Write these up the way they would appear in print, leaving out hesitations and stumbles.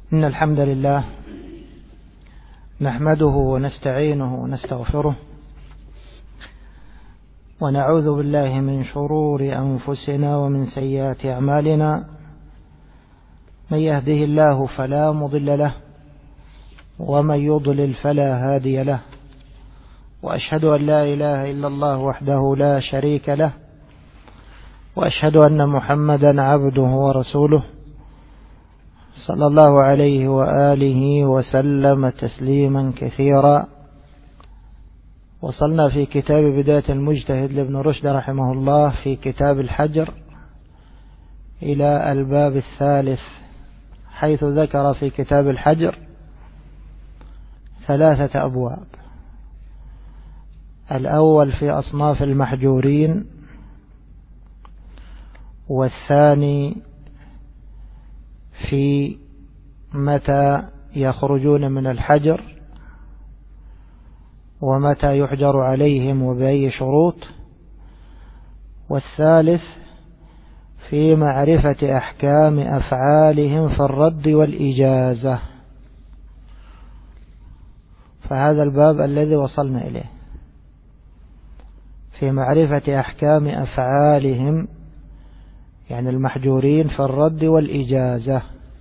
إن الحمد لله نحمده ونستعينه ونستغفره ونعوذ بالله من شرور أنفسنا ومن سيئات أعمالنا. من يهده الله فلا مضل له ومن يضلل فلا هادي له، وأشهد أن لا إله إلا الله وحده لا شريك له، وأشهد أن محمدا عبده ورسوله صلى الله عليه وآله وسلم تسليما كثيرا. وصلنا في كتاب بداية المجتهد لابن رشد رحمه الله في كتاب الحجر إلى الباب الثالث، حيث ذكر في كتاب الحجر 3 أبواب. الأول في أصناف المحجورين، والثاني في متى يخرجون من الحجر ومتى يحجر عليهم وبأي شروط، والثالث في معرفة أحكام أفعالهم في الرد والإجازة. فهذا الباب الذي وصلنا إليه في معرفة أحكام أفعالهم، يعني المحجورين في الرد والإجازة.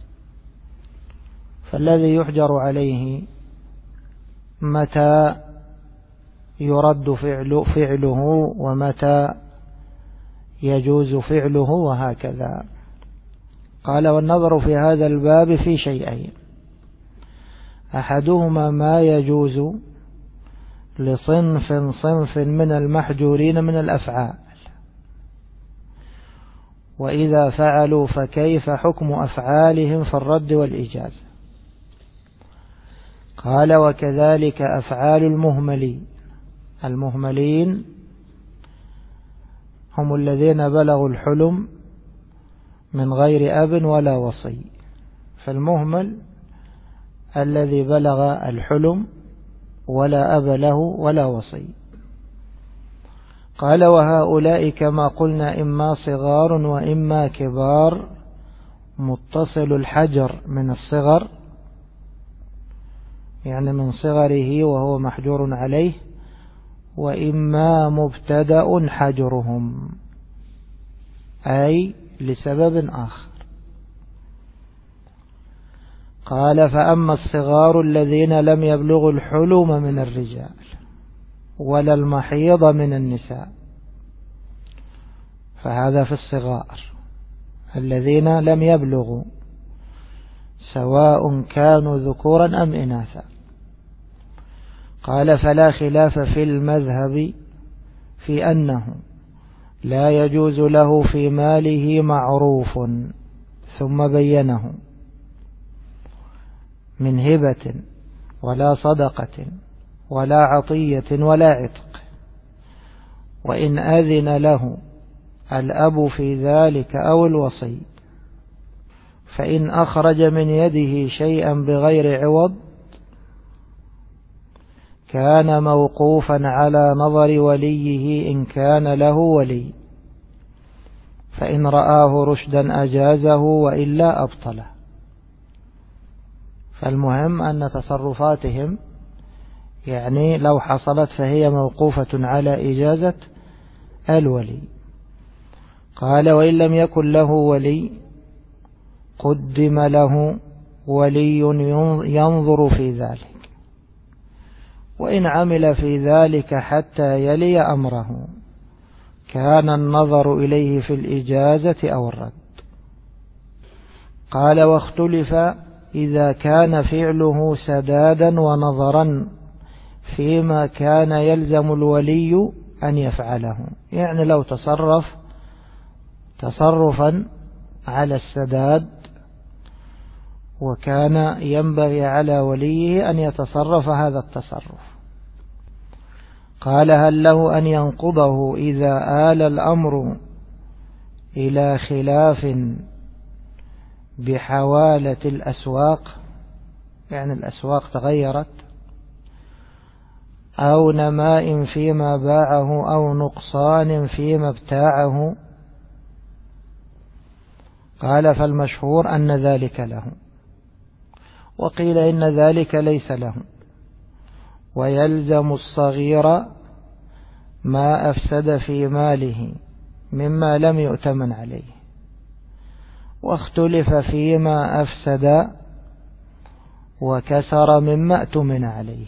فالذي يحجر عليه متى يرد فعله ومتى يجوز فعله وهكذا. قال: والنظر في هذا الباب في شيئين: أحدهما ما يجوز لصنف من المحجورين من الأفعال، وإذا فعلوا فكيف حكم أفعالهم في الرد والإجازة. قال: وكذلك أفعال المهملين هم الذين بلغوا الحلم من غير أب ولا وصي. فالمهمل الذي بلغ الحلم ولا أب له ولا وصي. قال: وهؤلاء كما قلنا إما صغار وإما كبار، متصل الحجر من الصغر، يعني من صغره وهو محجور عليه، وإما مبتدأ حجرهم، أي لسبب آخر. قال: فأما الصغار الذين لم يبلغوا الحلم من الرجال ولا المحيض من النساء، فهذا في الصغار الذين لم يبلغوا، سواء كانوا ذكورا أم إناثا. قال: فلا خلاف في المذهب في أنه لا يجوز له في ماله معروف، ثم بينه، من هبة ولا صدقة ولا عطية ولا عتق، وإن أذن له الأب في ذلك أو الوصي، فإن أخرج من يده شيئا بغير عوض كان موقوفا على نظر وليه إن كان له ولي، فإن رآه رشدا أجازه وإلا أبطله. فالمهم أن تصرفاتهم يعني لو حصلت فهي موقوفة على إجازة الولي. قال: وإن لم يكن له ولي قدم له ولي ينظر في ذلك، وإن عمل في ذلك حتى يلي أمره كان النظر إليه في الإجازة أو الرد. قال: واختلف إذا كان فعله سدادا ونظرا فيما كان يلزم الولي أن يفعله، يعني لو تصرف تصرفا على السداد وكان ينبغي على وليه أن يتصرف هذا التصرف. قال: هل له أن ينقضه إذا آل الأمر إلى خلاف بحوالة الأسواق، يعني الأسواق تغيرت، أو نماء فيما باعه أو نقصان فيما ابتاعه؟ قال: فالمشهور أن ذلك له، وقيل إن ذلك ليس له، ويلزم الصغير ما أفسد في ماله مما لم يؤتمن عليه. واختلف فيما أفسد وكسر مما اؤتمن عليه.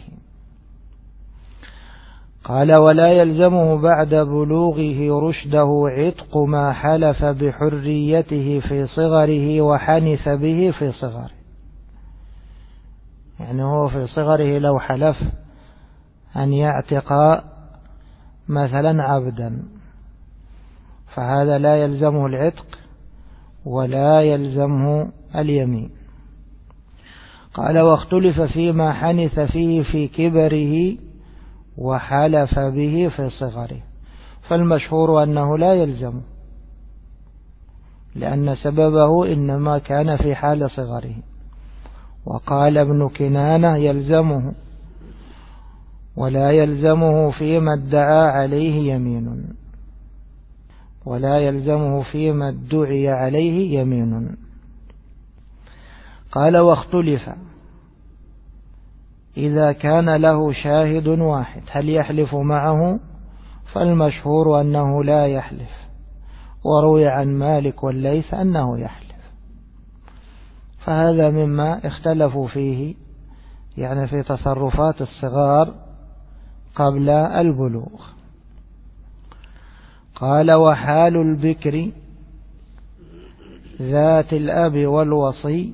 قال: ولا يلزمه بعد بلوغه رشده عتق ما حلف بحريته في صغره وحنث به في صغره. يعني هو في صغره لو حلف أن يعتق مثلا عبدا فهذا لا يلزمه العتق ولا يلزمه اليمين. قال: واختلف فيما حنث فيه في كبره وحلف به في صغره، فالمشهور أنه لا يلزمه، لأن سببه إنما كان في حال صغره. وقال ابن كنانة: يلزمه، ولا يلزمه فيما ادعى عليه يمين، ولا يلزمه فيما ادعي عليه يمين. قال: واختلف إذا كان له شاهد واحد هل يحلف معه؟ فالمشهور أنه لا يحلف، وروي عن مالك والليث أنه يحلف. فهذا مما اختلفوا فيه، يعني في تصرفات الصغار قبل البلوغ. قال: وحال البكر ذات الأب والوصي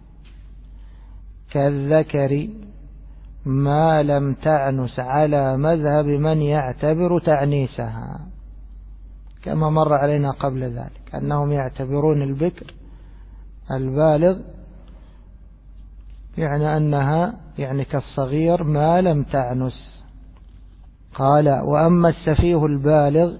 كالذكر ما لم تعنس على مذهب من يعتبر تعنيسها، كما مر علينا قبل ذلك أنهم يعتبرون البكر البالغ يعني أنها يعني كالصغير ما لم تعنس. قال: وأما السفيه البالغ،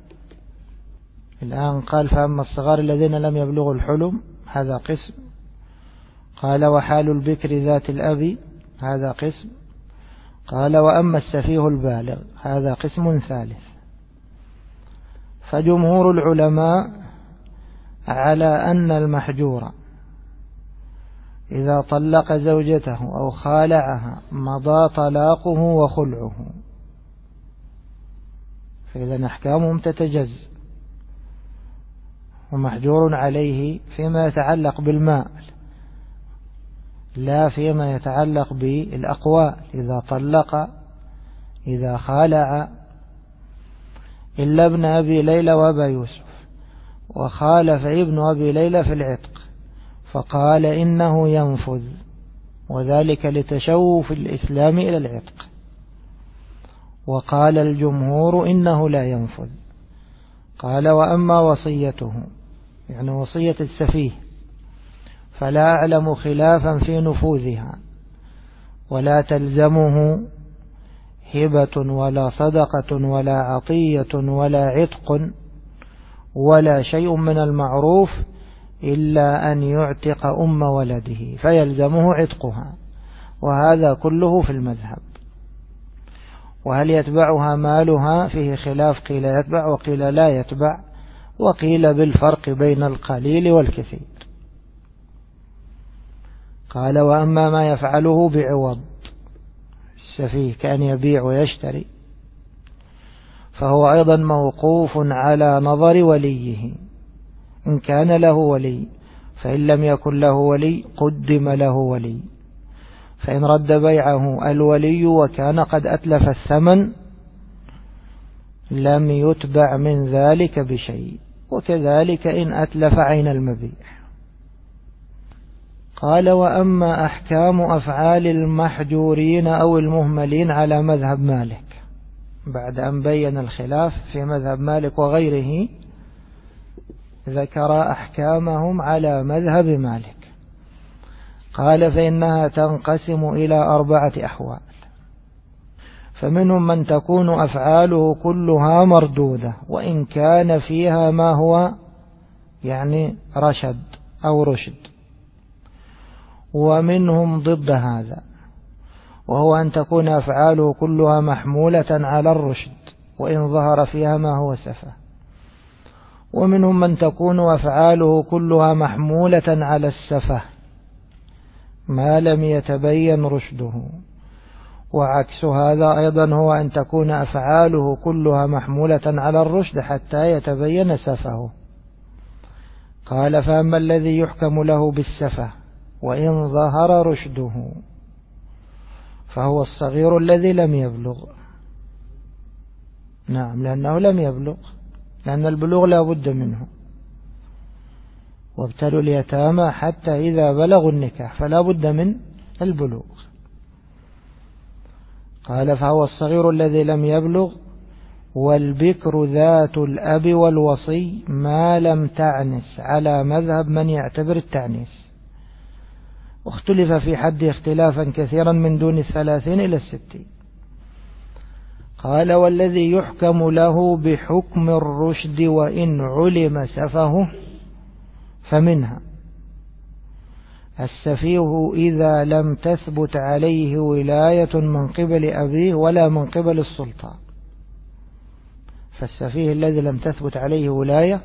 الآن قال: فأما الصغار الذين لم يبلغوا الحلم هذا قسم. قال: وحال البكر ذات الأب هذا قسم. قال: وأما السفيه البالغ هذا قسم ثالث. فجمهور العلماء على أن المحجور إذا طلق زوجته أو خالعها مضى طلاقه وخلعه، فإذا أحكامهم تتجزأ. ومحجور عليه فيما يتعلق بالمال لا فيما يتعلق بالأقوال، إذا طلق إذا خالع، إلا ابن أبي ليلى وأبا يوسف، وخالف ابن أبي ليلى في العتق فقال إنه ينفذ، وذلك لتشوف الإسلام إلى العتق. وقال الجمهور إنه لا ينفذ. قال: وأما وصيته، يعني وصية السفيه، فلا أعلم خلافا في نفوذها، ولا تلزمه هبة ولا صدقة ولا عطية ولا عتق ولا شيء من المعروف إلا أن يعتق أم ولده فيلزمه عتقها، وهذا كله في المذهب. وهل يتبعها مالها فيه خلاف، قيل يتبع وقيل لا يتبع، وقيل بالفرق بين القليل والكثير. قال: وأما ما يفعله بعوض السفيه كأن يبيع ويشتري فهو أيضا موقوف على نظر وليه، إن كان له ولي، فإن لم يكن له ولي قدم له ولي، فإن رد بيعه الولي وكان قد أتلف الثمن لم يتبع من ذلك بشيء، وكذلك إن أتلف عين المبيع. قال: وأما أحكام أفعال المحجورين أو المهملين على مذهب مالك، بعد أن بين الخلاف في مذهب مالك وغيره ذكر أحكامهم على مذهب مالك. قال: فإنها تنقسم إلى 4 أحوال. فمنهم من تكون أفعاله كلها مردودة وإن كان فيها ما هو يعني رشد أو رشد، ومنهم ضد هذا وهو أن تكون أفعاله كلها محمولة على الرشد وإن ظهر فيها ما هو سفه، ومنهم من تكون أفعاله كلها محمولة على السفه ما لم يتبين رشده. وعكس هذا أيضا هو أن تكون أفعاله كلها محمولة على الرشد حتى يتبين سفهه. قال فأما الذي يحكم له بالسفه وإن ظهر رشده فهو الصغير الذي لم يبلغ. نعم، لأنه لم يبلغ، لأن البلوغ لا بد منه. وابتلوا اليتامى حتى إذا بلغوا النكاح فلا بد من البلوغ. قال فهو الصغير الذي لم يبلغ. والبكر ذات الأب والوصي ما لم تعنس، على مذهب من يعتبر التعنيس. واختلف في حد اختلافا كثيرا من دون 30 إلى 60. قال والذي يحكم له بحكم الرشد وإن علم سفه فمنها السفيه إذا لم تثبت عليه ولاية من قبل أبيه ولا من قبل السلطان. فالسفيه الذي لم تثبت عليه ولاية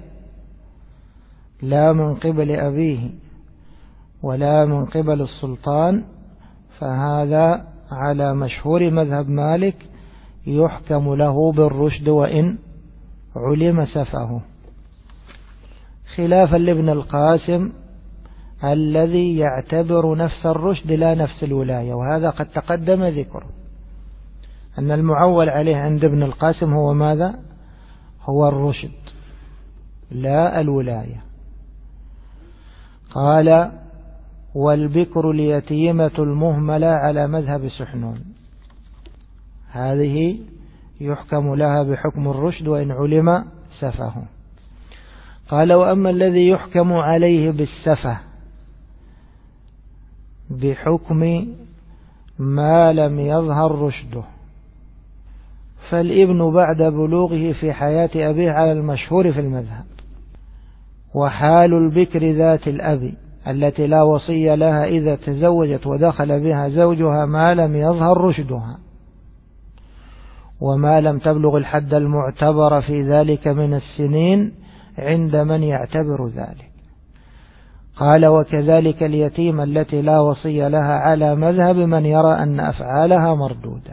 لا من قبل أبيه ولا من قبل السلطان، فهذا على مشهور مذهب مالك يحكم له بالرشد وإن علم سفه، خلافا لابن القاسم الذي يعتبر نفس الرشد لا نفس الولاية. وهذا قد تقدم ذكره، أن المعول عليه عند ابن القاسم هو ماذا؟ هو الرشد لا الولاية. قال والبكر اليتيمة المهملة على مذهب سحنون، هذه يحكم لها بحكم الرشد وإن علم سفه. قال وأما الذي يحكم عليه بالسفه بحكم ما لم يظهر رشده فالابن بعد بلوغه في حياة أبيه على المشهور في المذهب. وحال البكر ذات الأب التي لا وصي لها إذا تزوجت ودخل بها زوجها ما لم يظهر رشدها وما لم تبلغ الحد المعتبر في ذلك من السنين عند من يعتبر ذلك. قال وكذلك اليتيم التي لا وصي لها على مذهب من يرى أن أفعالها مردودة،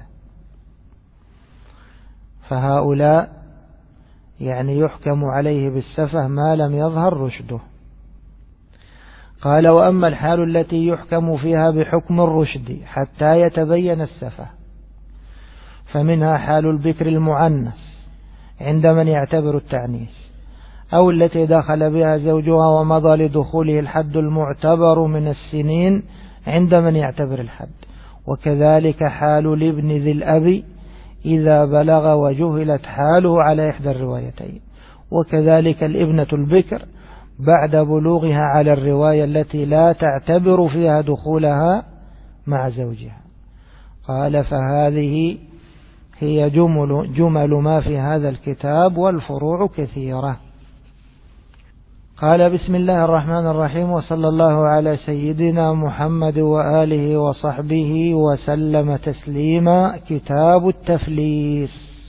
فهؤلاء يعني يحكم عليه بالسفه ما لم يظهر رشده. قال وأما الحال التي يحكم فيها بحكم الرشد حتى يتبين السفه فمنها حال البكر المعنس عند من يعتبر التعنيس، أو التي دخل بها زوجها ومضى لدخوله الحد المعتبر من السنين عند من يعتبر الحد. وكذلك حال الابن ذي الأب إذا بلغ وجهلت حاله على إحدى الروايتين. وكذلك الابنة البكر بعد بلوغها على الرواية التي لا تعتبر فيها دخولها مع زوجها. قال فهذه هي جمل ما في هذا الكتاب والفروع كثيرة. قال بسم الله الرحمن الرحيم وصلى الله على سيدنا محمد وآله وصحبه وسلم تسليما. كتاب التفليس.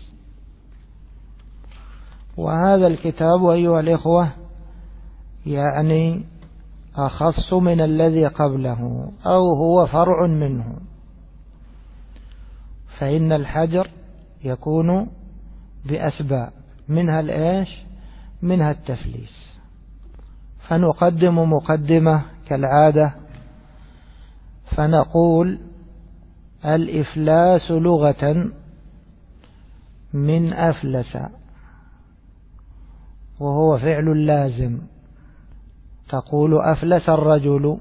وهذا الكتاب أيها الإخوة يعني أخص من الذي قبله أو هو فرع منه، فإن الحجر يكون بأسباب منها الإيش؟ منها التفليس. فنقدم مقدمة كالعادة فنقول الإفلاس لغة من أفلس، وهو فعل لازم. تقول أفلس الرجل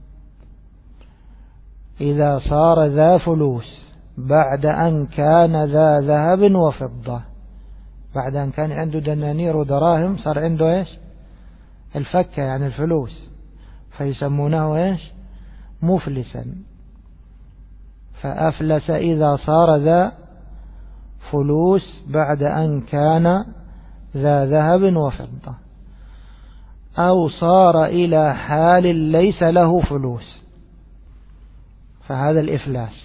إذا صار ذا فلوس بعد أن كان ذا ذهب وفضة، بعد أن كان عنده دنانير ودراهم صار عنده إيش؟ الفكة يعني الفلوس، فيسمونه إيش؟ مفلسا. فأفلس إذا صار ذا فلوس بعد أن كان ذا ذهب وفضة، أو صار إلى حال ليس له فلوس، فهذا الإفلاس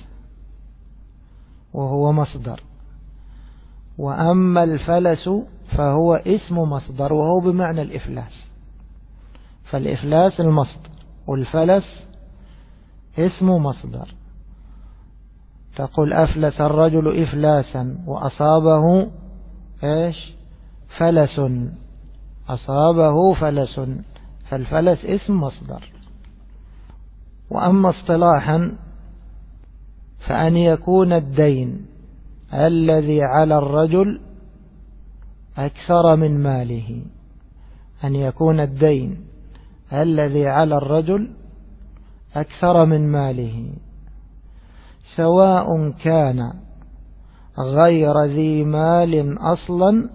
وهو مصدر. وأما الفلس فهو اسم مصدر وهو بمعنى الإفلاس، فالإفلاس المصدر والفلس اسم مصدر. تقول أفلس الرجل إفلاسا وأصابه إيش؟ فلس، أصابه فلس، فالفلس اسم مصدر. وأما اصطلاحا فأن يكون الدين الذي على الرجل أكثر من ماله، أن يكون الدين الذي على الرجل أكثر من ماله، سواء كان غير ذي مال أصلا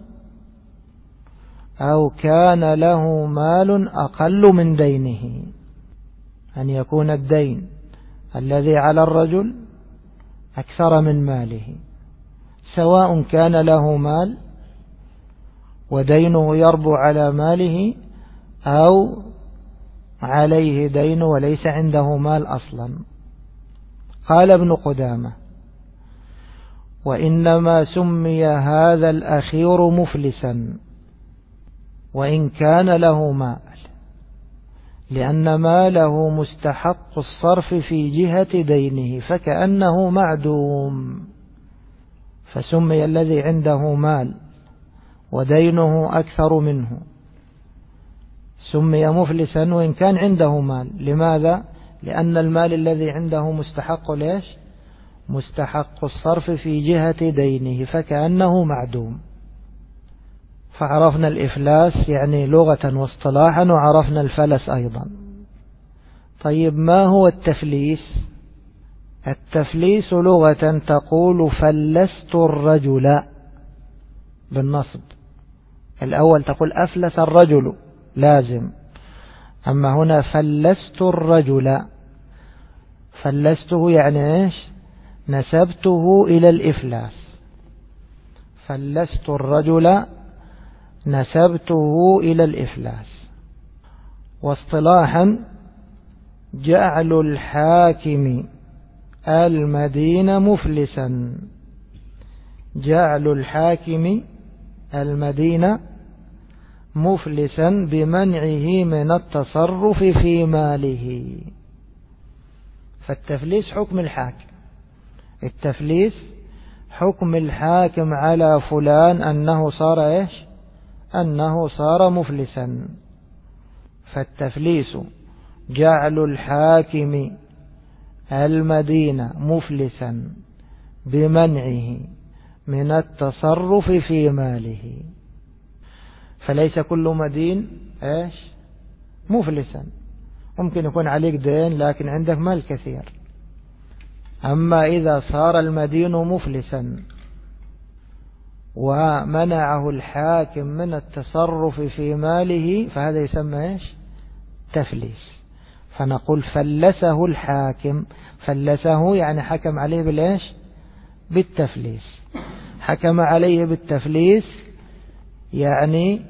أو كان له مال أقل من دينه. أن يكون الدين الذي على الرجل أكثر من ماله، سواء كان له مال ودينه يربو على ماله أو عليه دين وليس عنده مال أصلا. قال ابن قدامة: وإنما سمي هذا الأخير مفلسا وإن كان له مال، لأن ماله مستحق الصرف في جهة دينه فكأنه معدوم، فسمي الذي عنده مال ودينه أكثر منه سمي مفلسا وإن كان عنده مال. لماذا؟ لأن المال الذي عنده مستحق ليش؟ مستحق الصرف في جهة دينه فكأنه معدوم. فعرفنا الإفلاس يعني لغة واصطلاحا، وعرفنا الفلس أيضا. طيب ما هو التفليس؟ التفليس لغة تقول فلست الرجل بالنصب، الأول تقول أفلس الرجل لازم، أما هنا فلست الرجل، فلسته يعني إيش؟ نسبته إلى الإفلاس. فلست الرجل نسبته إلى الإفلاس. واصطلاحا جعل الحاكم المدين مفلسا، جعل الحاكم المدين مفلسا بمنعه من التصرف في ماله. فالتفليس حكم الحاكم، التفليس حكم الحاكم على فلان أنه صار إيش؟ أنه صار مفلسا. فالتفليس جعل الحاكم المدين مفلسا بمنعه من التصرف في ماله. فليس كل مدين إيش؟ مفلسا، ممكن يكون عليك دين لكن عندك مال كثير. أما إذا صار المدين مفلسا ومنعه الحاكم من التصرف في ماله فهذا يسمى إيش؟ تفليس. فنقول فلسه الحاكم، فلسه يعني حكم عليه بالإيش؟ بالتفليس. حكم عليه بالتفليس يعني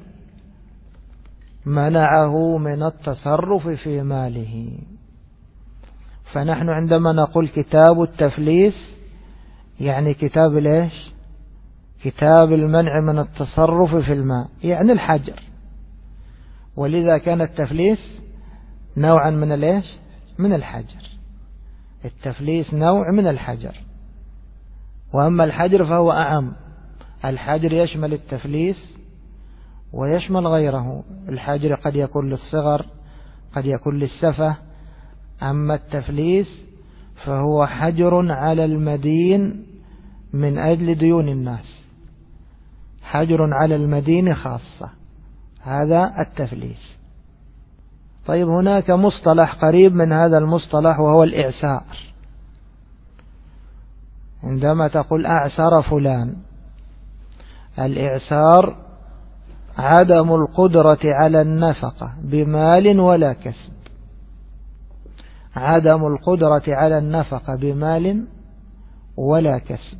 منعه من التصرف في ماله. فنحن عندما نقول كتاب التفليس يعني كتاب الإيش؟ كتاب المنع من التصرف في المال، يعني الحجر. ولذا كان التفليس نوعا من الإيش؟ من الحجر. التفليس نوع من الحجر، وأما الحجر فهو أعم. الحجر يشمل التفليس ويشمل غيره. الحجر قد يكون للصغر، قد يكون للسفة. أما التفليس فهو حجر على المدين من أجل ديون الناس، حجر على المدين خاصة، هذا التفليس. طيب هناك مصطلح قريب من هذا المصطلح وهو الإعسار. عندما تقول أعسر فلان، الإعسار عدم القدرة على النفقة بمال ولا كسب، عدم القدرة على النفقة بمال ولا كسب.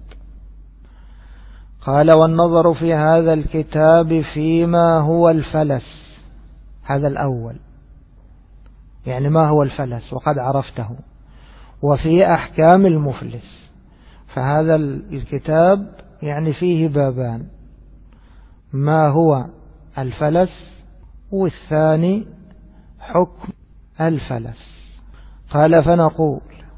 قال: والنظر في هذا الكتاب فيما هو الفلس. هذا الأول، يعني ما هو الفلس وقد عرفته، وفي أحكام المفلس. فهذا الكتاب يعني فيه بابان: ما هو الفلس، والثاني حكم الفلس. قال: فنقول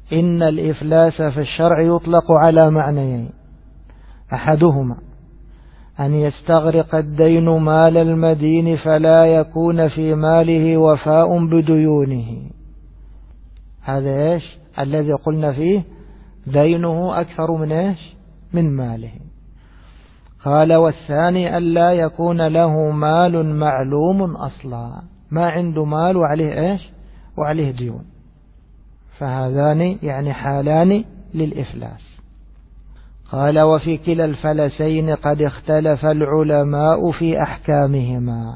إن الإفلاس في الشرع يطلق على معنيين: أحدهما أن يستغرق الدين مال المدين فلا يكون في ماله وفاء بديونه، هذا إيش الذي قلنا فيه دينه أكثر من إيش من ماله. قال: والثاني أن لا يكون له مال معلوم أصلا، ما عنده مال وعليه إيش وعليه ديون، فهذان يعني حالان للإفلاس. قال: وفي كلا الفلسين قد اختلف العلماء في أحكامهما.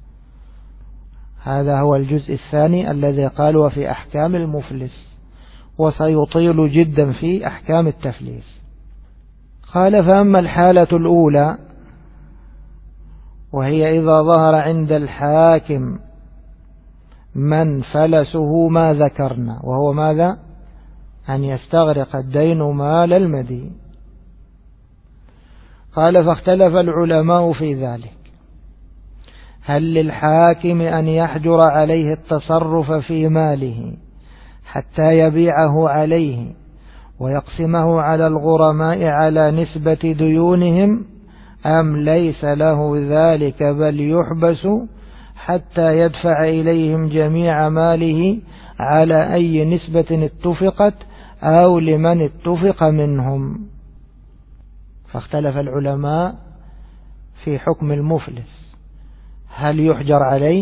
هذا هو الجزء الثاني الذي قال وفي أحكام المفلس، وسيطيل جدا في أحكام التفليس. قال: فأما الحالة الأولى وهي إذا ظهر عند الحاكم من فلسه ما ذكرنا، وهو ماذا؟ أن يستغرق الدين مال المدين. قال: فاختلف العلماء في ذلك، هل للحاكم أن يحجر عليه التصرف في ماله حتى يبيعه عليه ويقسمه على الغرماء على نسبة ديونهم، أم ليس له ذلك بل يحبس حتى يدفع إليهم جميع ماله على أي نسبة اتفقت أو لمن اتفق منهم؟ فاختلف العلماء في حكم المفلس، هل يحجر عليه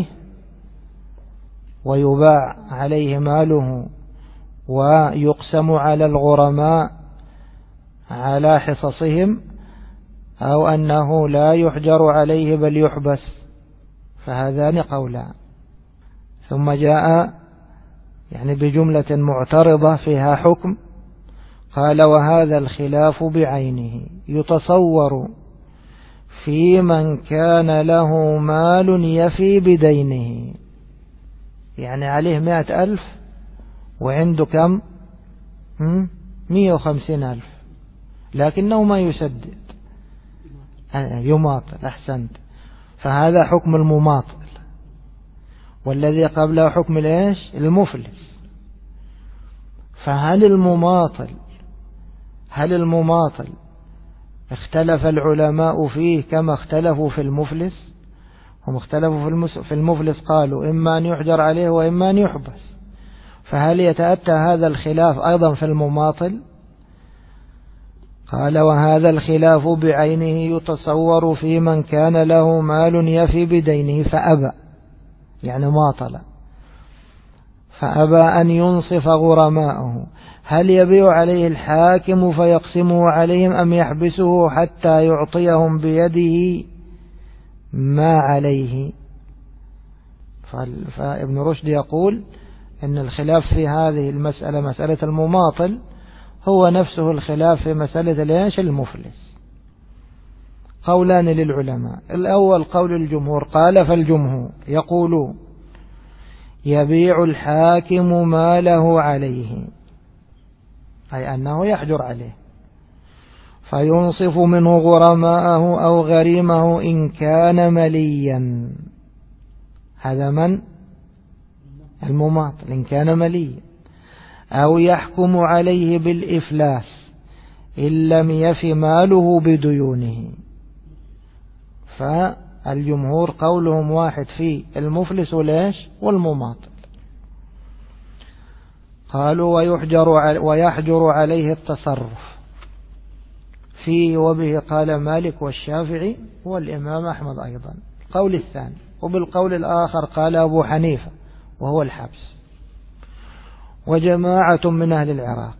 ويباع عليه ماله ويقسم على الغرماء على حصصهم، أو أنه لا يحجر عليه بل يحبس؟ فهذان قولان. ثم جاء يعني بجملة معترضة فيها حكم، قال: وهذا الخلاف بعينه يتصور في من كان له مال يفي بدينه، يعني عليه 100,000 وعنده كم 150,000 لكنه ما يسدد، يماطل. أحسنت، فهذا حكم المماطل، والذي قبله حكم الإيش المفلس. فهل المماطل اختلف العلماء فيه كما اختلفوا في المفلس؟ هم اختلفوا في المفلس، قالوا إما أن يحجر عليه وإما أن يحبس، فهل يتأتى هذا الخلاف أيضا في المماطل؟ قال: وهذا الخلاف بعينه يتصور في من كان له مال يفي بدينه فأبى، يعني ماطل، فأبى أن ينصف غرماءه، هل يبيع عليه الحاكم فيقسمه عليهم أم يحبسه حتى يعطيهم بيده ما عليه؟ فابن رشد يقول أن الخلاف في هذه المسألة، مسألة المماطل، هو نفسه الخلاف في مسألة الإيش المفلس. قولان للعلماء: الأول قول الجمهور، قال: فالجمهور يقول يبيع الحاكم ماله عليه، أي أنه يحجر عليه، فينصف منه غرماءه أو غريمه إن كان مليا. هذا من المماطل إن كان مليا، أو يحكم عليه بالإفلاس إن لم يف ماله بديونه. فالجمهور قولهم واحد في المفلس والمماطل. قالوا: ويحجر عليه التصرف فيه، وبه قال مالك والشافعي والإمام أحمد أيضا، قول الثاني. وبالقول الآخر قال أبو حنيفة وهو الحبس، وجماعة من أهل العراق.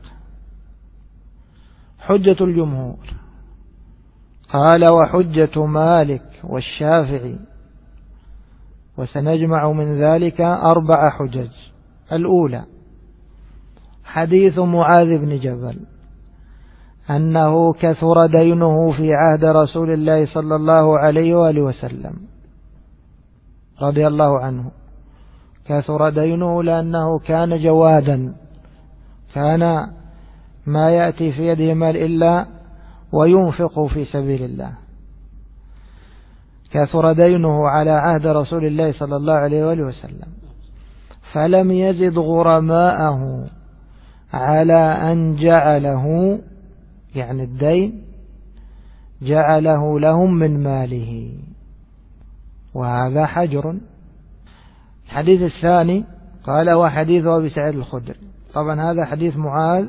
حجة الجمهور، قال: وحجة مالك والشافعي، وسنجمع من ذلك 4 حجج. الأولى حديث معاذ بن جبل أنه كثر دينه في عهد رسول الله صلى الله عليه وآله وسلم رضي الله عنه، كثر دينه لأنه كان جوادا، كان ما يأتي في يده مال إلا وينفق في سبيل الله. كثر دينه على عهد رسول الله صلى الله عليه وآله وسلم، فلم يزد غرماءه على أن جعله، يعني الدين جعله لهم من ماله، وهذا حجر. الحديث الثاني قال وحديث أبي سعيد الخدري. طبعا هذا حديث معاذ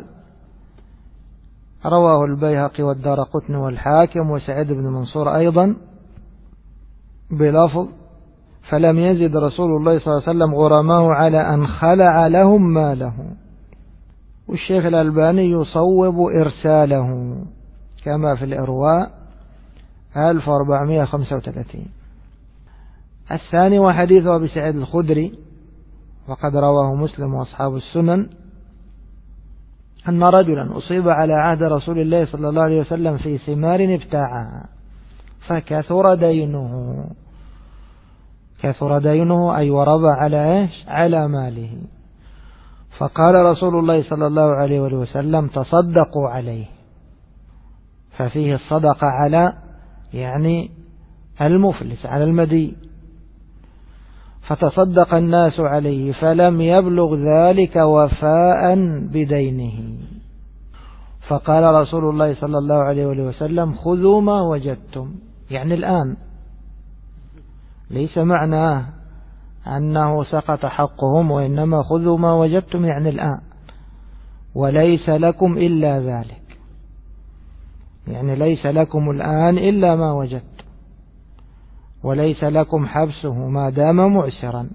رواه البيهقي والدارقطني والحاكم وسعيد بن منصور أيضا بلفظ فلم يزد رسول الله صلى الله عليه وسلم غرماه على أن خلع لهم ماله. والشيخ الألباني يصوب إرساله كما في الإرواء 1435. الثاني وحديث أبي سعيد الخدري وقد رواه مسلم وأصحاب السنن أن رجلا أصيب على عهد رسول الله صلى الله عليه وسلم في ثمار ابتاعها فكثر دينه. كثر دينه أي وربى على إيش؟ على ماله. فقال رسول الله صلى الله عليه وسلم تصدقوا عليه. ففيه الصدقة على يعني المفلس، على المدين. فتصدق الناس عليه فلم يبلغ ذلك وفاء بدينه. فقال رسول الله صلى الله عليه وسلم خذوا ما وجدتم، يعني الآن، ليس معناه أنه سقط حقهم، وإنما خذوا ما وجدتم يعني الآن، وليس لكم إلا ذلك، يعني ليس لكم الآن إلا ما وجدتم، وليس لكم حبسه ما دام معسرا،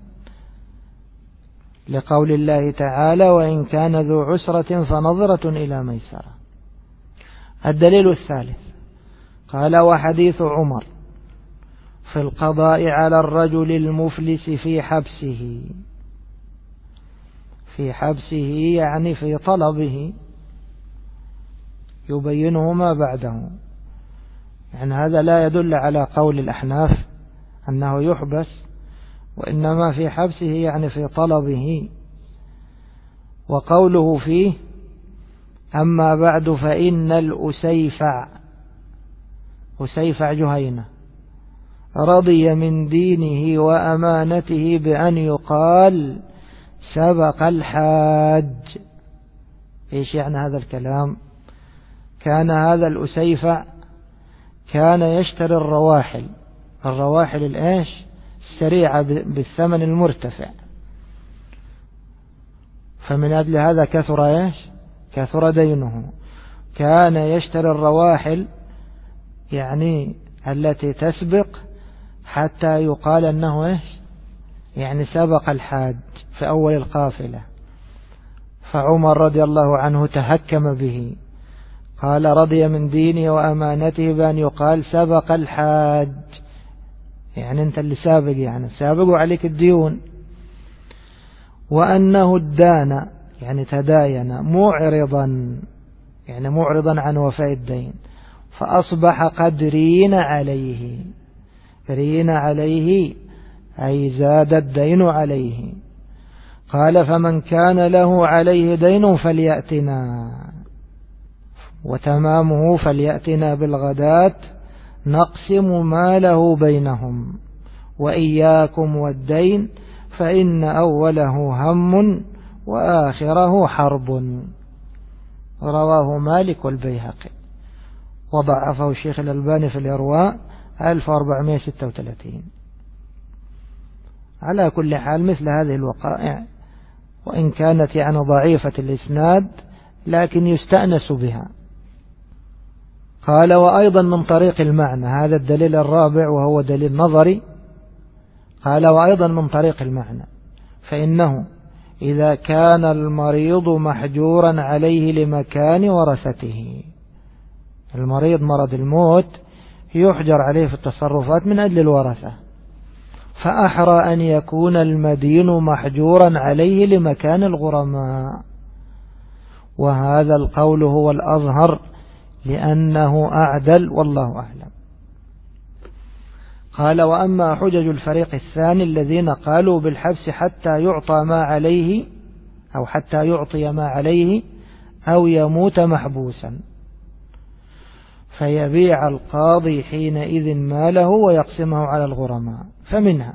لقول الله تعالى وإن كان ذو عسرة فنظرة إلى ميسرة. الدليل الثالث قال وحديث عمر في القضاء على الرجل المفلس في حبسه. في حبسه يعني في طلبه، يبينه ما بعده. يعني هذا لا يدل على قول الأحناف أنه يحبس، وإنما في حبسه يعني في طلبه. وقوله فيه أما بعد فإن الأسيفع، أسيفع جهينة، رضي من دينه وأمانته بأن يقال سبق الحاج. إيش يعني هذا الكلام؟ كان هذا الأسيفع كان يشتري الرواحل الإيش السريعة بالثمن المرتفع، فمن أجل هذا كثر إيش؟ كثر دينه. كان يشتري الرواحل يعني التي تسبق حتى يقال أنه إيش؟ يعني سبق الحاج في أول القافلة. فعمر رضي الله عنه تهكم به، قال رضي من دينه وأمانته بأن يقال سبق الحاج، يعني أنت اللي سابق، يعني سابق عليك الديون. وأنه الدان يعني تداين معرضا، يعني معرضا عن وفاء الدين، فأصبح قد رين عليه. رين عليه أي زاد الدين عليه. قال فمن كان له عليه دين فليأتنا، وتمامه فليأتنا بالغداة نقسم ماله بينهم، وإياكم والدين فإن أوله هم وآخره حرب. رواه مالك والبيهقي، وضعفه الشيخ الألباني في الإرواء 1436. على كل حال مثل هذه الوقائع وإن كانت يعني ضعيفة الإسناد لكن يستأنس بها. قال وأيضا من طريق المعنى، هذا الدليل الرابع وهو دليل نظري. قال وأيضا من طريق المعنى، فإنه إذا كان المريض محجورا عليه لمكان ورثته، المريض مرض الموت يحجر عليه في التصرفات من أجل الورثة، فأحرى أن يكون المدين محجورا عليه لمكان الغرماء، وهذا القول هو الأظهر لأنه أعدل والله أعلم. قال وأما حجج الفريق الثاني الذين قالوا بالحبس حتى يعطى ما عليه أو حتى يعطي ما عليه أو يموت محبوسا، فيبيع القاضي حينئذ ماله ويقسمه على الغرماء. فمنها،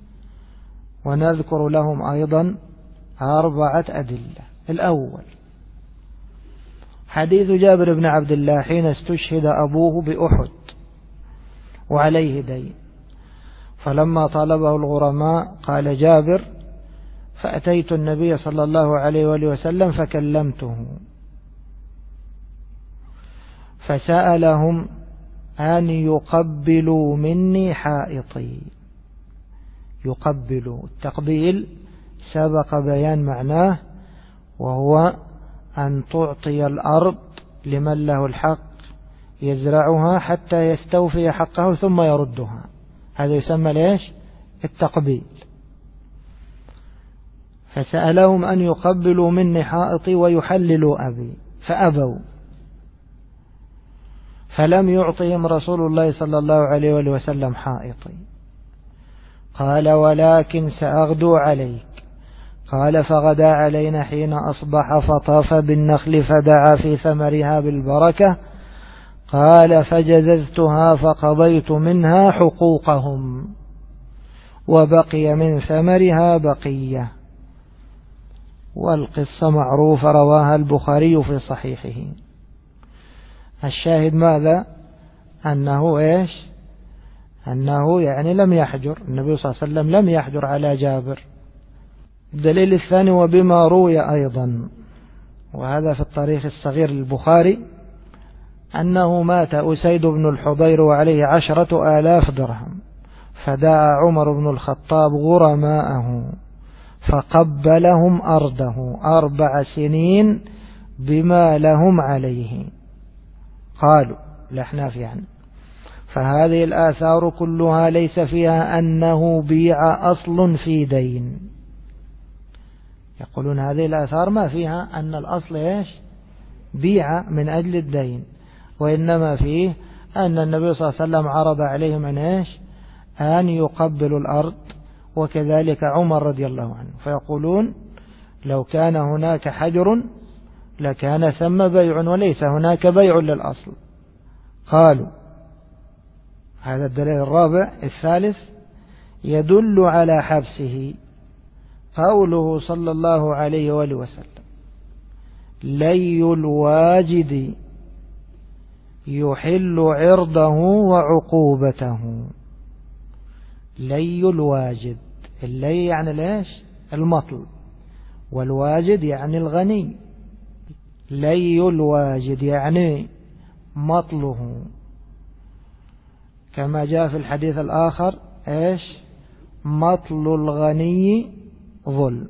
ونذكر لهم أيضا 4 أدلة. الأول حديث جابر بن عبد الله حين استشهد أبوه بأحد وعليه دين، فلما طلبه الغرماء قال جابر: فأتيت النبي صلى الله عليه وآله وسلم فكلمته فسألهم أن يقبلوا مني حائطي. يقبلوا، التقبيل سبق بيان معناه، وهو أن تعطي الأرض لمن له الحق يزرعها حتى يستوفي حقه ثم يردها، هذا يسمى ليش؟ التقبيل. فسألهم أن يقبلوا مني حائطي ويحللوا أبي فأبوا، فلم يعطهم رسول الله صلى الله عليه وسلم حائطي. قال: ولكن سأغدو عليك. قال: فغدا علينا حين أصبح فطاف بالنخل فدعا في ثمرها بالبركة. قال: فجززتها فقضيت منها حقوقهم وبقي من ثمرها بقية. والقصة معروفة، رواها البخاري في صحيحه. الشاهد ماذا؟ أنه إيش؟ أنه يعني لم يحجر، النبي صلى الله عليه وسلم لم يحجر على جابر. الدليل الثاني وبما روي أيضا، وهذا في التاريخ الصغير للبخاري، أنه مات أسيد بن الحضير وعليه 10,000 درهم، فدعا عمر بن الخطاب غرماءه فقبلهم أرضه 4 سنين بما لهم عليه. قالوا الأحناف يعني: فهذه الآثار كلها ليس فيها أنه بيع أصل في دين. يقولون هذه الآثار ما فيها أن الأصل إيش؟ بيع من أجل الدين، وإنما فيه أن النبي صلى الله عليه وسلم عرض عليهم أن إيش؟ أن يقبلوا الأرض، وكذلك عمر رضي الله عنه. فيقولون لو كان هناك حجر لكان ثم بيع وليس هناك بيع للأصل. قالوا هذا الدليل الرابع. الثالث يدل على حبسه قوله صلى الله عليه وآله وسلم: لي الواجد يحل عرضه وعقوبته. لي الواجد، اللي يعني ليش؟ المطل، والواجد يعني الغني. لي الواجد يعني مطله، كما جاء في الحديث الآخر إيش؟ مطل الغني ظلم.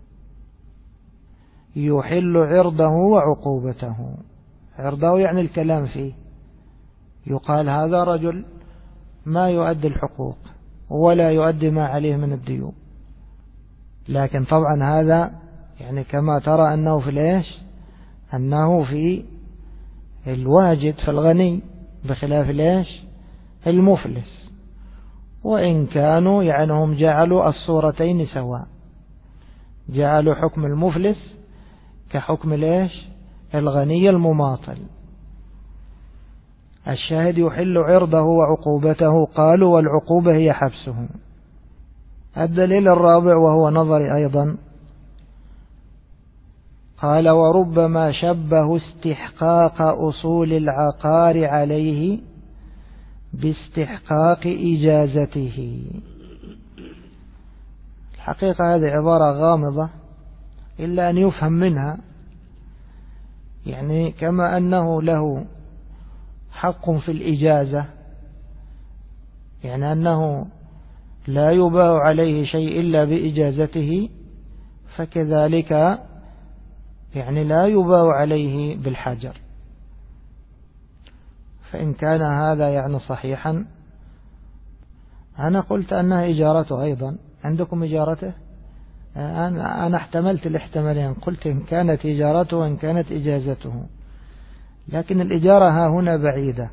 يحل عرضه وعقوبته. عرضه يعني الكلام فيه، يقال هذا رجل ما يؤدي الحقوق ولا يؤدي ما عليه من الديون، لكن طبعا هذا يعني كما ترى أنه في الإيش؟ أنه في الواجد في الغني، بخلاف الإيش؟ المفلس. وإن كانوا يعني هم جعلوا الصورتين سواء، جعلوا حكم المفلس كحكم الإيش؟ الغني المماطل. الشاهد يحل عرضه وعقوبته. قالوا والعقوبة هي حبسه. الدليل الرابع وهو نظري أيضا، قال: وربما شبه استحقاق أصول العقار عليه باستحقاق إجازته. الحقيقة هذه عبارة غامضة إلا أن يفهم منها، يعني كما أنه له حق في الإجازة، يعني أنه لا يباع عليه شيء إلا بإجازته، فكذلك يعني لا يباع عليه بالحجر. فإن كان هذا يعني صحيحا، أنا قلت أنها إجارته أيضا. عندكم إجارته؟ أنا احتملت الاحتمالين، قلت إن كانت إجارته وإن كانت إجازته، لكن الإجارة ها هنا بعيدة.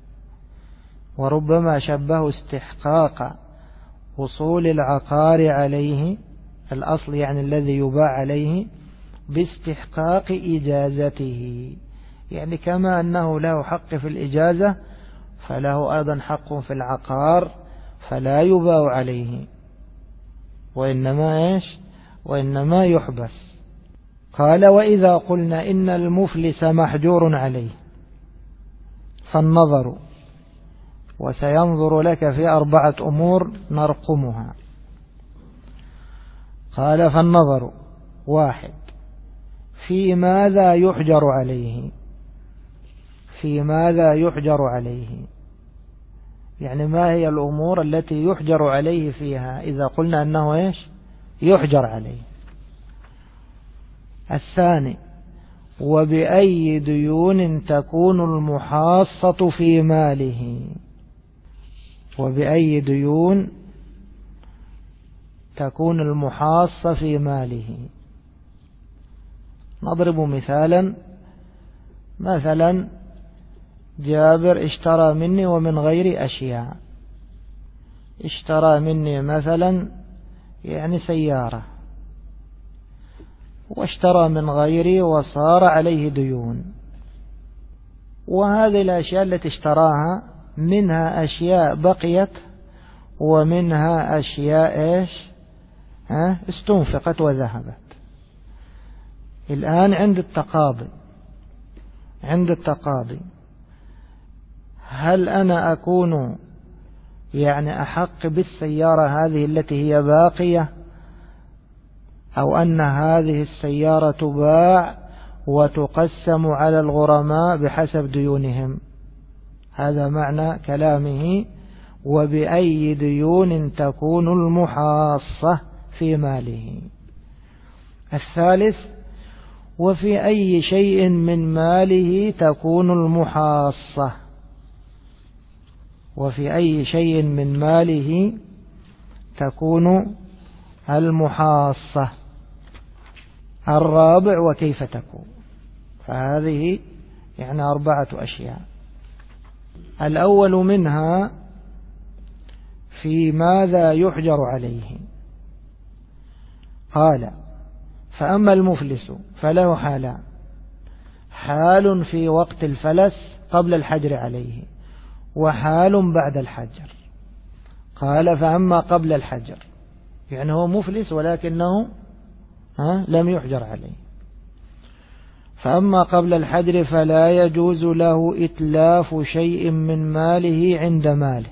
وربما شبه استحقاق وصول العقار عليه، الأصل يعني الذي يباع عليه، باستحقاق إجازته، يعني كما أنه له حق في الإجازة فله أيضا حق في العقار، فلا يباع عليه، وإنما إيش؟ وإنما يحبس. قال وإذا قلنا إن المفلس محجور عليه فالنظر، وسينظر لك في 4 أمور نرقمها. قال فالنظر: 1 في ماذا يحجر عليه. في ماذا يحجر عليه يعني ما هي الأمور التي يحجر عليه فيها إذا قلنا أنه إيش يحجر عليه. 2 وبأي ديون تكون المحاصة في ماله. وبأي ديون تكون المحاصة في ماله. نضرب مثلا جابر اشترى مني ومن غير أشياء. اشترى مني مثلا يعني سيارة، واشترى من غيري وصار عليه ديون. وهذه الأشياء التي اشتراها منها أشياء بقيت ومنها أشياء استنفقت وذهبت. الآن عند التقاضي هل أنا أكون يعني أحق بالسيارة هذه التي هي باقية، أو أن هذه السيارة تباع وتقسم على الغرماء بحسب ديونهم؟ هذا معنى كلامه وبأي ديون تكون المحاصة في ماله. 3 وفي أي شيء من ماله تكون المحاصة. وفي أي شيء من ماله تكون المحاصة. 4 وكيف تكون. فهذه يعني 4 أشياء. الأول منها في ماذا يحجر عليه. قال فأما المفلس فله حالان: حال في وقت الفلس قبل الحجر عليه، وحال بعد الحجر. قال فأما قبل الحجر يعني هو مفلس ولكنه لم يحجر عليه. فأما قبل الحجر فلا يجوز له إتلاف شيء من ماله عند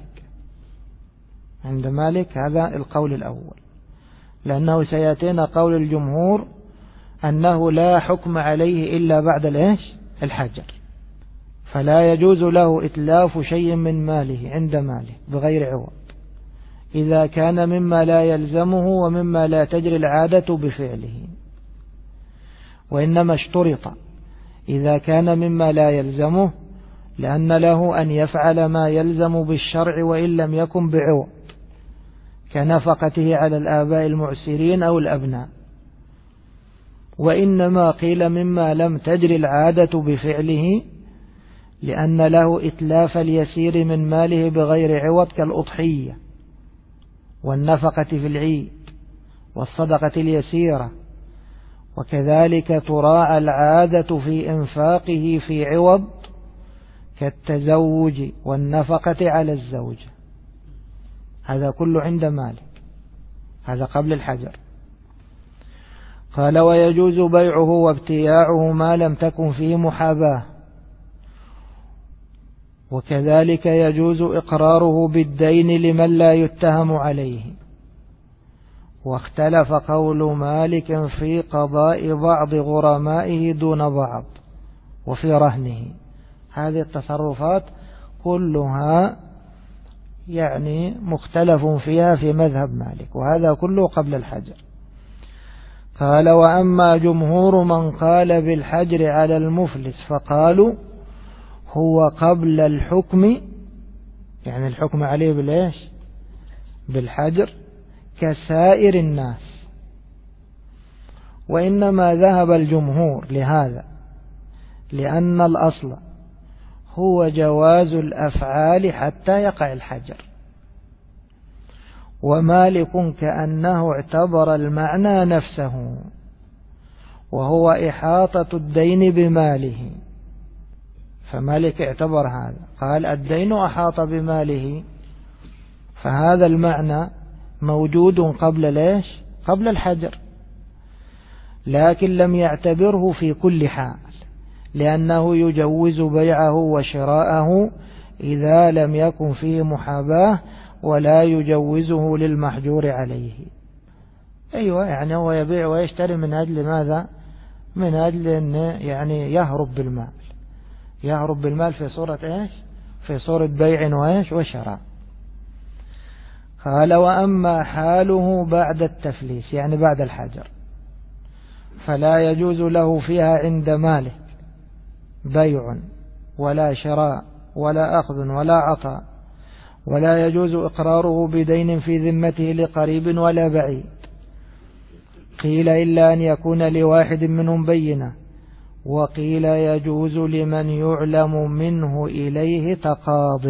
مالك. هذا القول الأول، لأنه سيأتينا قول الجمهور أنه لا حكم عليه إلا بعد الحجر. فلا يجوز له إتلاف شيء من ماله عند ماله بغير عوض إذا كان مما لا يلزمه ومما لا تجري العادة بفعله. وإنما اشترط إذا كان مما لا يلزمه لأن له أن يفعل ما يلزم بالشرع وإن لم يكن بعوض، كنفقته على الآباء المعسرين أو الأبناء. وإنما قيل مما لم تجري العادة بفعله لأن له إتلاف اليسير من ماله بغير عوض كالأضحية والنفقة في العيد والصدقة اليسيرة. وكذلك تراعى العادة في إنفاقه في عوض كالتزوج والنفقة على الزوج. هذا كله عند مالك، هذا قبل الحجر. قال ويجوز بيعه وابتياعه ما لم تكن فيه محاباة، وكذلك يجوز إقراره بالدين لمن لا يتهم عليه. واختلف قول مالك في قضاء بعض غرمائه دون بعض وفي رهنه. هذه التصرفات كلها يعني مختلف فيها في مذهب مالك، وهذا كله قبل الحجر. قال وأما جمهور من قال بالحجر على المفلس فقالوا هو قبل الحكم، يعني الحكم عليه بالحجر كسائر الناس. وإنما ذهب الجمهور لهذا لأن الأصل هو جواز الأفعال حتى يقع الحجر. ومالك كأنه اعتبر المعنى نفسه وهو إحاطة الدين بماله. فمالك اعتبر هذا، قال الدين أحاط بماله، فهذا المعنى موجود قبل قبل الحجر. لكن لم يعتبره في كل حال، لأنه يجوز بيعه وشراءه إذا لم يكن فيه محاباة، ولا يجوزه للمحجور عليه. أيوة، يعني هو يبيع ويشتري من أجل ماذا؟ من أجل أن يعني يهرب بالمال، يهرب بالمال في صورة إيش؟ في صورة بيع وإيش وشراء. قال: وأما حاله بعد التفليس، يعني بعد الحجر، فلا يجوز له فيها عند مالك بيع ولا شراء ولا أخذ ولا عطاء، ولا يجوز إقراره بدين في ذمته لقريب ولا بعيد. قيل: إلا أن يكون لواحد منهم بينة، وقيل: يجوز لمن يعلم منه إليه تقاض.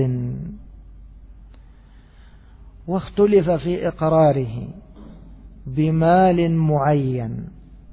واختلف في إقراره بمال معين،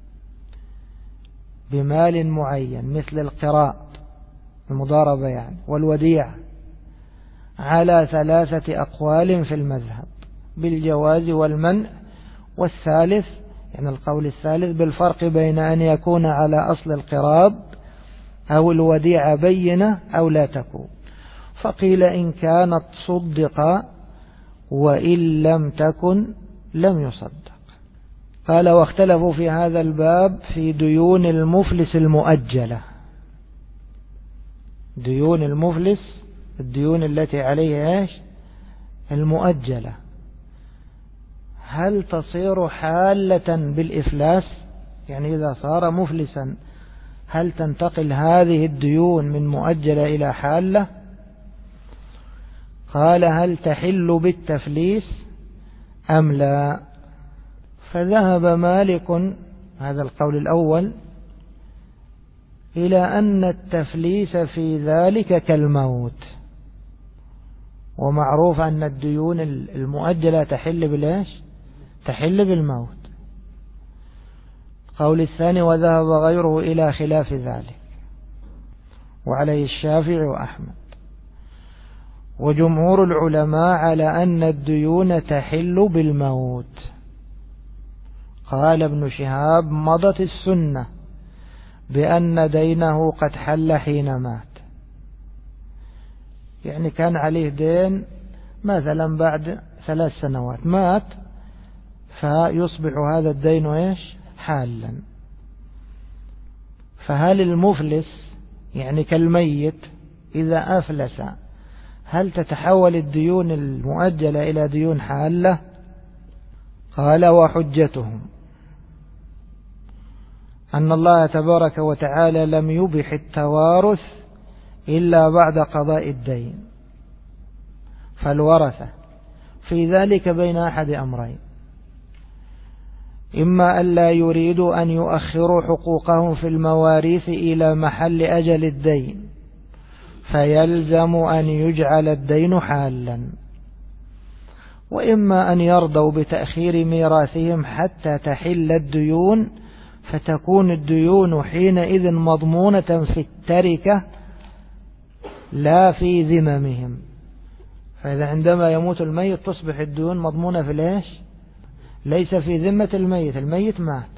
بمال معين مثل القراء المضاربة يعني والوديعة، على 3 أقوال في المذهب بالجواز والمنع، والثالث يعني القول الثالث بالفرق بين أن يكون على أصل القراض أو الوديعة بينة أو لا تكون. فقيل: إن كانت صدق، وإن لم تكن لم يصدق. قال: واختلفوا في هذا الباب في ديون المفلس المؤجلة. ديون المفلس، الديون التي عليه إيش؟ المؤجلة، هل تصير حالة بالإفلاس؟ يعني إذا صار مفلسا هل تنتقل هذه الديون من مؤجلة إلى حالة؟ قال: هل تحل بالتفليس أم لا؟ فذهب مالك، هذا القول الأول، إلى أن التفليس في ذلك كالموت، ومعروف أن الديون المؤجلة تحل بالإيش؟ تحل بالموت. قول الثاني: وذهب غيره إلى خلاف ذلك، وعليه الشافعي وأحمد. وجمهور العلماء على أن الديون تحل بالموت. قال ابن شهاب: مضت السنة بأن دينه قد حل حين مات. يعني كان عليه دين مثلا بعد 3 سنوات، مات، فيصبح هذا الدين إيش؟ حالا. فهل المفلس يعني كالميت إذا أفلس هل تتحول الديون المؤجلة إلى ديون حالة؟ قال: وحجتهم أن الله تبارك وتعالى لم يبح التوارث إلا بعد قضاء الدين، فالورثة في ذلك بين أحد أمرين: إما أن لا يريدوا أن يؤخروا حقوقهم في المواريث إلى محل أجل الدين فيلزم أن يجعل الدين حالا، وإما أن يرضوا بتأخير ميراثهم حتى تحل الديون فتكون الديون حينئذ مضمونة في التركة لا في ذممهم. فإذا عندما يموت الميت تصبح الديون مضمونة في الإيش؟ ليس في ذمة الميت، الميت مات،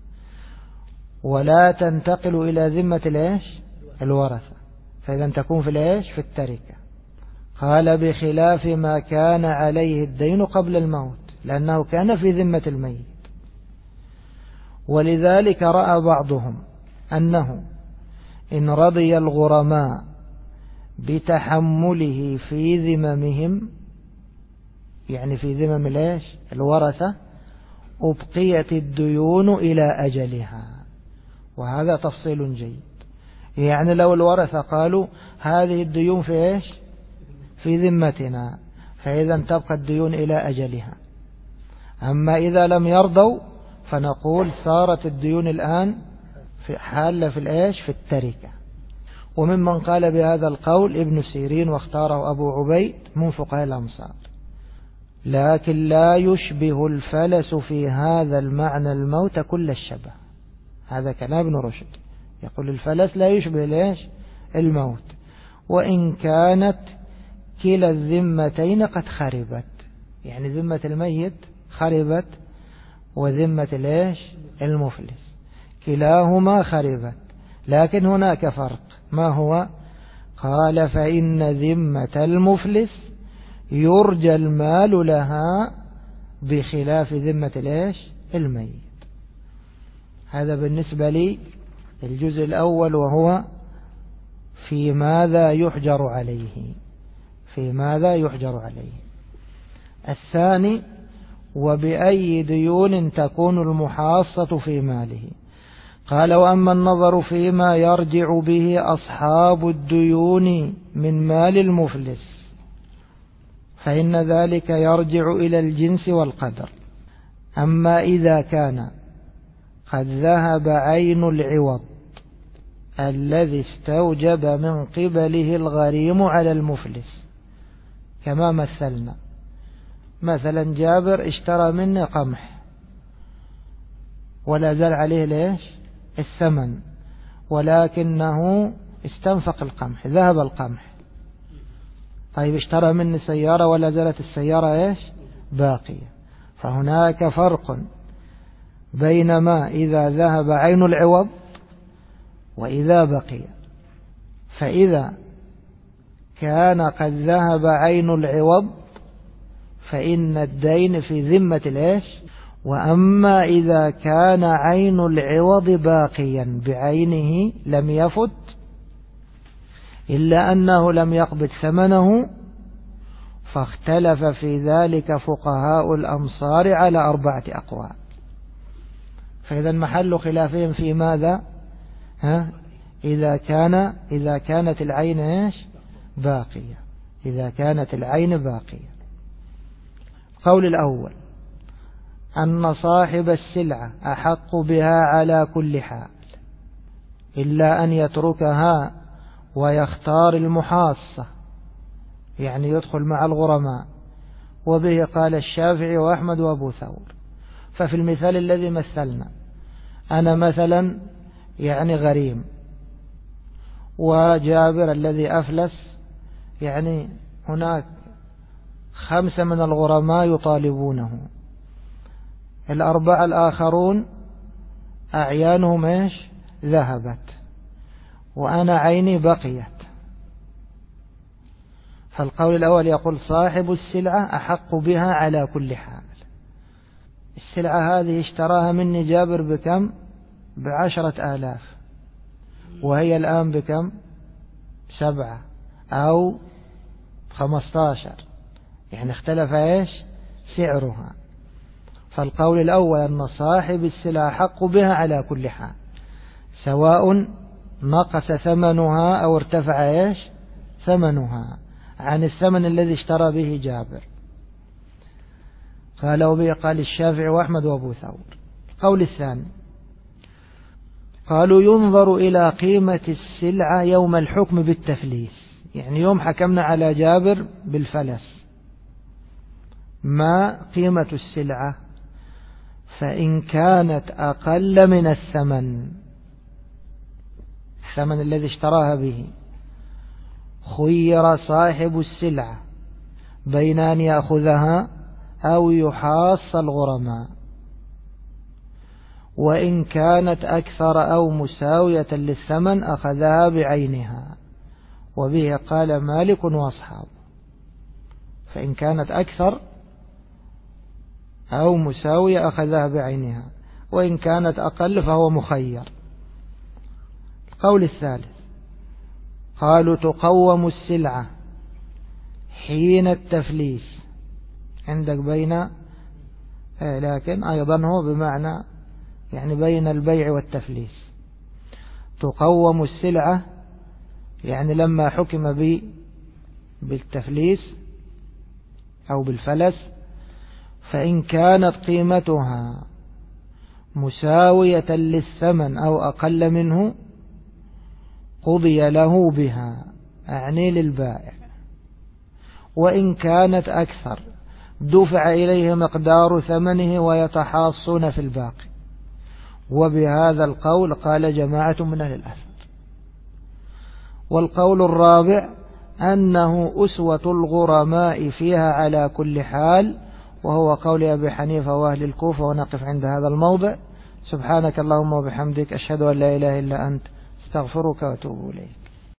ولا تنتقل إلى ذمة الإيش؟ الورثة، فإذا تكون في الإيش؟ في التركة. قال: بخلاف ما كان عليه الدين قبل الموت، لأنه كان في ذمة الميت. ولذلك رأى بعضهم أنه إن رضي الغرماء بتحمله في ذممهم، يعني في ذمم الإيش؟ الورثة، أبقيت الديون إلى أجلها. وهذا تفصيل جيد، يعني لو الورثة قالوا هذه الديون في إيش؟ في ذمتنا، فإذا تبقى الديون إلى أجلها. أما إذا لم يرضوا فنقول صارت الديون الآن في حالة في الإيش؟ في التركة. وممن قال بهذا القول ابن سيرين، واختاره أبو عبيد من فقهاء الأمصار. لكن لا يشبه الفلس في هذا المعنى الموت كل الشبه. هذا كلام ابن رشد، يقول الفلس لا يشبه ليش؟ الموت، وإن كانت كلا الذمتين قد خربت، يعني ذمة الميت خربت وذمة ليش؟ المفلس. كلاهما خربت، لكن هناك فرق. ما هو؟ قال فإن ذمة المفلس يرجى المال لها بخلاف ذمة الميت. هذا بالنسبة لي الجزء الأول، وهو في ماذا يحجر عليه. في ماذا يحجر عليه. الثاني وبأي ديون تكون المحاصة في ماله. قال وأما النظر فيما يرجع به أصحاب الديون من مال المفلس فإن ذلك يرجع إلى الجنس والقدر. أما إذا كان قد ذهب عين العوض الذي استوجب من قبله الغريم على المفلس، كما مثلنا، مثلا جابر اشترى مني قمح ولا زال عليه الثمن، ولكنه استنفق القمح، ذهب القمح. طيب اشترى مني سيارة ولا زالت السيارة باقية. فهناك فرق بينما إذا ذهب عين العوض وإذا بقي. فإذا كان قد ذهب عين العوض فإن الدين في ذمة وأما إذا كان عين العوض باقيا بعينه لم يفت إلا أنه لم يقبض ثمنه، فاختلف في ذلك فقهاء الأمصار على 4 أقوال. فإذا محل خلافهم في ماذا؟ إذا كانت العين باقية. إذا كانت العين باقية. القول الأول أن صاحب السلعة أحق بها على كل حال إلا أن يتركها ويختار المحاصة، يعني يدخل مع الغرماء. وبه قال الشافعي وأحمد وأبو ثور. ففي المثال الذي مثلنا، أنا مثلا يعني غريم، وجابر الذي أفلس يعني هناك 5 من الغرماء يطالبونه، 4 الآخرون أعيانهم ذهبت وأنا عيني بقيت. فالقول الأول يقول صاحب السلعة أحق بها على كل حال. السلعة هذه اشتراها مني جابر بكم؟ ب10,000، وهي الآن بكم؟ 7 أو 15، يعني اختلف سعرها. فالقول الأول أن صاحب السلعة حق بها على كل حال، سواء نقص ثمنها أو ارتفع ثمنها عن الثمن الذي اشترى به جابر. قال وبه قال الشافعي وأحمد وأبو ثور. القول الثاني قالوا ينظر إلى قيمة السلعة يوم الحكم بالتفليس، يعني يوم حكمنا على جابر بالفلس، ما قيمة السلعة؟ فإن كانت أقل من الثمن الذي اشتراها به خير صاحب السلعة بين أن يأخذها أو يحاص الغرماء. وإن كانت أكثر أو مساوية للثمن أخذها بعينها، وبه قال مالك وأصحابه. فإن كانت أكثر أو مساوية أخذها بعينها، وإن كانت أقل فهو مخير. القول الثالث قالوا تقوم السلعة حين التفليس، عندك بين لكن أيضا هو بمعنى يعني بين البيع والتفليس. تقوم السلعة يعني لما حكم بالتفليس أو بالفلس، فإن كانت قيمتها مساوية للثمن أو أقل منه قضي له بها، أعني للبائع. وإن كانت أكثر دفع إليه مقدار ثمنه ويتحاصون في الباقي. وبهذا القول قال جماعة من أهل الأثر. والقول الرابع أنه أسوة الغرماء فيها على كل حال، وهو قول أبي حنيفة وأهل الكوفة، ونقف عند هذا الموضع سبحانك اللهم وبحمدك، أشهد أن لا إله إلا أنت، استغفرك وأتوب إليك.